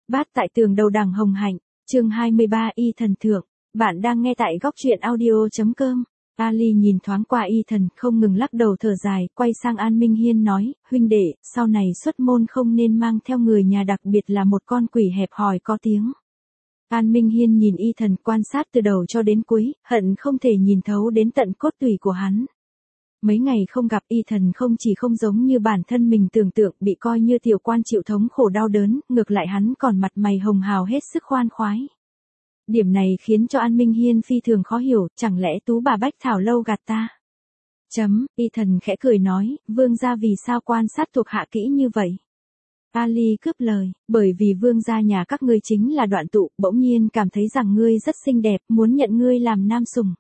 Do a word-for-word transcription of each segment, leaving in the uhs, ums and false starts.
Bát tại tường đầu đằng hồng hạnh, chương hai mươi ba y thần thượng, bạn đang nghe tại góc truyện audio.com. Ali nhìn thoáng qua y thần, không ngừng lắc đầu thở dài, quay sang An Minh Hiên nói, huynh đệ, sau này xuất môn không nên mang theo người nhà, đặc biệt là một con quỷ hẹp hòi có tiếng. An Minh Hiên nhìn y thần quan sát từ đầu cho đến cuối, hận không thể nhìn thấu đến tận cốt tủy của hắn. Mấy ngày không gặp y thần không chỉ không giống như bản thân mình tưởng tượng bị coi như tiểu quan chịu thống khổ đau đớn, ngược lại hắn còn mặt mày hồng hào hết sức khoan khoái. Điểm này khiến cho An Minh Hiên phi thường khó hiểu, chẳng lẽ Tú bà Bách Thảo lâu gạt ta? Chấm, y thần khẽ cười nói, vương gia vì sao quan sát thuộc hạ kỹ như vậy? Ali cướp lời, bởi vì vương gia nhà các ngươi chính là Đoạn Tụ, bỗng nhiên cảm thấy rằng ngươi rất xinh đẹp, muốn nhận ngươi làm nam sủng.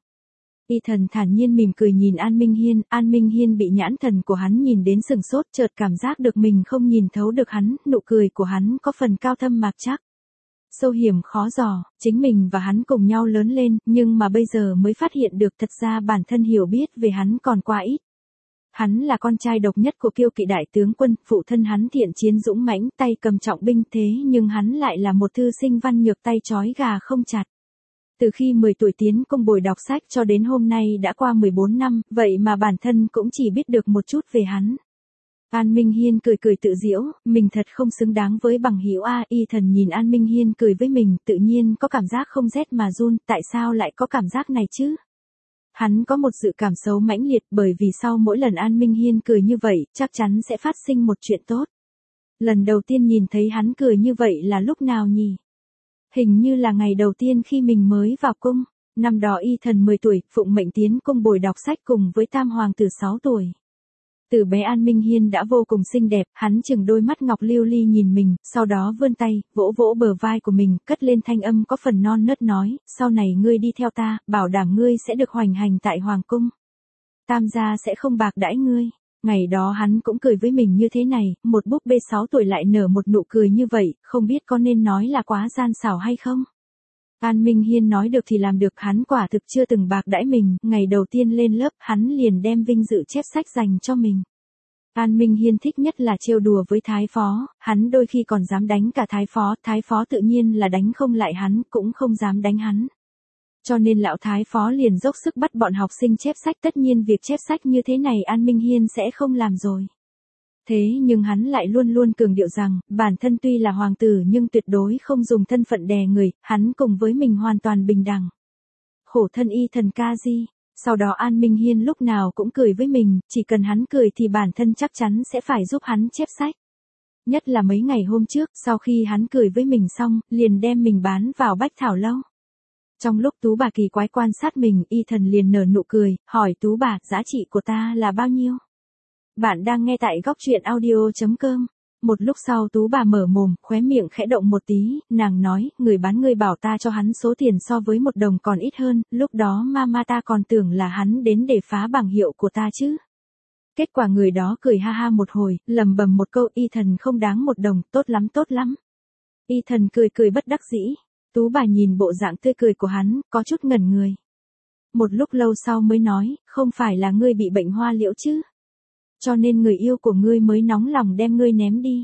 Y thần thản nhiên mỉm cười nhìn An Minh Hiên, An Minh Hiên bị nhãn thần của hắn nhìn đến sừng sốt, chợt cảm giác được mình không nhìn thấu được hắn, nụ cười của hắn có phần cao thâm mạc chắc. Sâu hiểm khó dò, chính mình và hắn cùng nhau lớn lên, nhưng mà bây giờ mới phát hiện được thật ra bản thân hiểu biết về hắn còn quá ít. Hắn là con trai độc nhất của Kiêu Kỵ đại tướng quân, phụ thân hắn thiện chiến dũng mãnh, tay cầm trọng binh, thế nhưng hắn lại là một thư sinh văn nhược, tay trói gà không chặt. Từ khi mười tuổi tiến cung bồi đọc sách cho đến hôm nay đã qua mười bốn năm, vậy mà bản thân cũng chỉ biết được một chút về hắn. An Minh Hiên cười cười tự giễu, mình thật không xứng đáng với bằng hữu a. Y thần nhìn An Minh Hiên cười với mình, tự nhiên có cảm giác không rét mà run, tại sao lại có cảm giác này chứ? Hắn có một dự cảm xấu mãnh liệt, bởi vì sau mỗi lần An Minh Hiên cười như vậy, chắc chắn sẽ phát sinh một chuyện tốt. Lần đầu tiên nhìn thấy hắn cười như vậy là lúc nào nhỉ? Hình như là ngày đầu tiên khi mình mới vào cung, năm đó y thần mười tuổi, phụng mệnh tiến cung bồi đọc sách cùng với tam hoàng tử sáu tuổi. Từ bé An Minh Hiên đã vô cùng xinh đẹp, hắn chừng đôi mắt ngọc lưu ly nhìn mình, sau đó vươn tay, vỗ vỗ bờ vai của mình, cất lên thanh âm có phần non nớt nói, sau này ngươi đi theo ta, bảo đảm ngươi sẽ được hoành hành tại hoàng cung. Tam gia sẽ không bạc đãi ngươi. Ngày đó hắn cũng cười với mình như thế này, một búp bê sáu tuổi lại nở một nụ cười như vậy, không biết có nên nói là quá gian xảo hay không? An Minh Hiên nói được thì làm được, hắn quả thực chưa từng bạc đãi mình, ngày đầu tiên lên lớp hắn liền đem vinh dự chép sách dành cho mình. An Minh Hiên thích nhất là trêu đùa với thái phó, hắn đôi khi còn dám đánh cả thái phó, thái phó tự nhiên là đánh không lại hắn, cũng không dám đánh hắn. Cho nên lão thái phó liền dốc sức bắt bọn học sinh chép sách, tất nhiên việc chép sách như thế này An Minh Hiên sẽ không làm rồi. Thế nhưng hắn lại luôn luôn cường điệu rằng, bản thân tuy là hoàng tử nhưng tuyệt đối không dùng thân phận đè người, hắn cùng với mình hoàn toàn bình đẳng. Khổ thân y thần ca di. Sau đó An Minh Hiên lúc nào cũng cười với mình, chỉ cần hắn cười thì bản thân chắc chắn sẽ phải giúp hắn chép sách. Nhất là mấy ngày hôm trước, sau khi hắn cười với mình xong, liền đem mình bán vào Bách Thảo lâu. Trong lúc Tú bà kỳ quái quan sát mình, y thần liền nở nụ cười, hỏi Tú bà, giá trị của ta là bao nhiêu? Bạn đang nghe tại góc truyện audio.com. Một lúc sau Tú bà mở mồm, khóe miệng khẽ động một tí, nàng nói, người bán ngươi bảo ta cho hắn số tiền so với một đồng còn ít hơn, lúc đó mama ta còn tưởng là hắn đến để phá bảng hiệu của ta chứ. Kết quả người đó cười ha ha một hồi, lầm bầm một câu, y thần không đáng một đồng, tốt lắm tốt lắm. Y thần cười cười bất đắc dĩ. Tú bà nhìn bộ dạng tươi cười của hắn, có chút ngẩn người. Một lúc lâu sau mới nói, không phải là ngươi bị bệnh hoa liễu chứ? Cho nên người yêu của ngươi mới nóng lòng đem ngươi ném đi.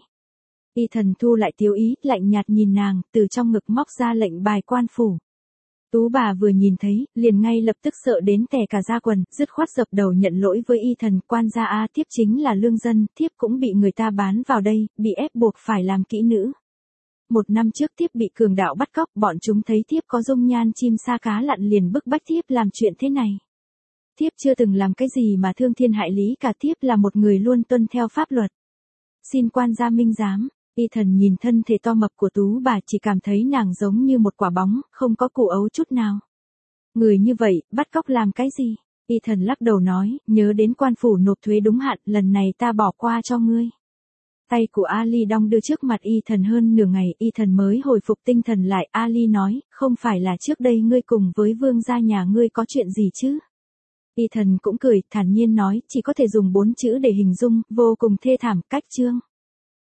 Y thần thu lại tiếu ý, lạnh nhạt nhìn nàng, từ trong ngực móc ra lệnh bài quan phủ. Tú bà vừa nhìn thấy, liền ngay lập tức sợ đến tè cả da quần, dứt khoát dập đầu nhận lỗi với y thần, quan gia a, thiếp chính là lương dân, thiếp cũng bị người ta bán vào đây, bị ép buộc phải làm kỹ nữ. Một năm trước thiếp bị cường đạo bắt cóc, bọn chúng thấy thiếp có dung nhan chim sa cá lặn liền bức bách thiếp làm chuyện thế này. Thiếp chưa từng làm cái gì mà thương thiên hại lý cả, thiếp là một người luôn tuân theo pháp luật. Xin quan gia minh giám. Y thần nhìn thân thể to mập của Tú bà chỉ cảm thấy nàng giống như một quả bóng, không có củ ấu chút nào. Người như vậy, bắt cóc làm cái gì? Y thần lắc đầu nói, nhớ đến quan phủ nộp thuế đúng hạn, lần này ta bỏ qua cho ngươi. Tay của Ali đong đưa trước mặt y thần hơn nửa ngày, y thần mới hồi phục tinh thần lại. Ali nói, không phải là trước đây ngươi cùng với vương gia nhà ngươi có chuyện gì chứ? Y thần cũng cười, thản nhiên nói, chỉ có thể dùng bốn chữ để hình dung, vô cùng thê thảm, cách chương.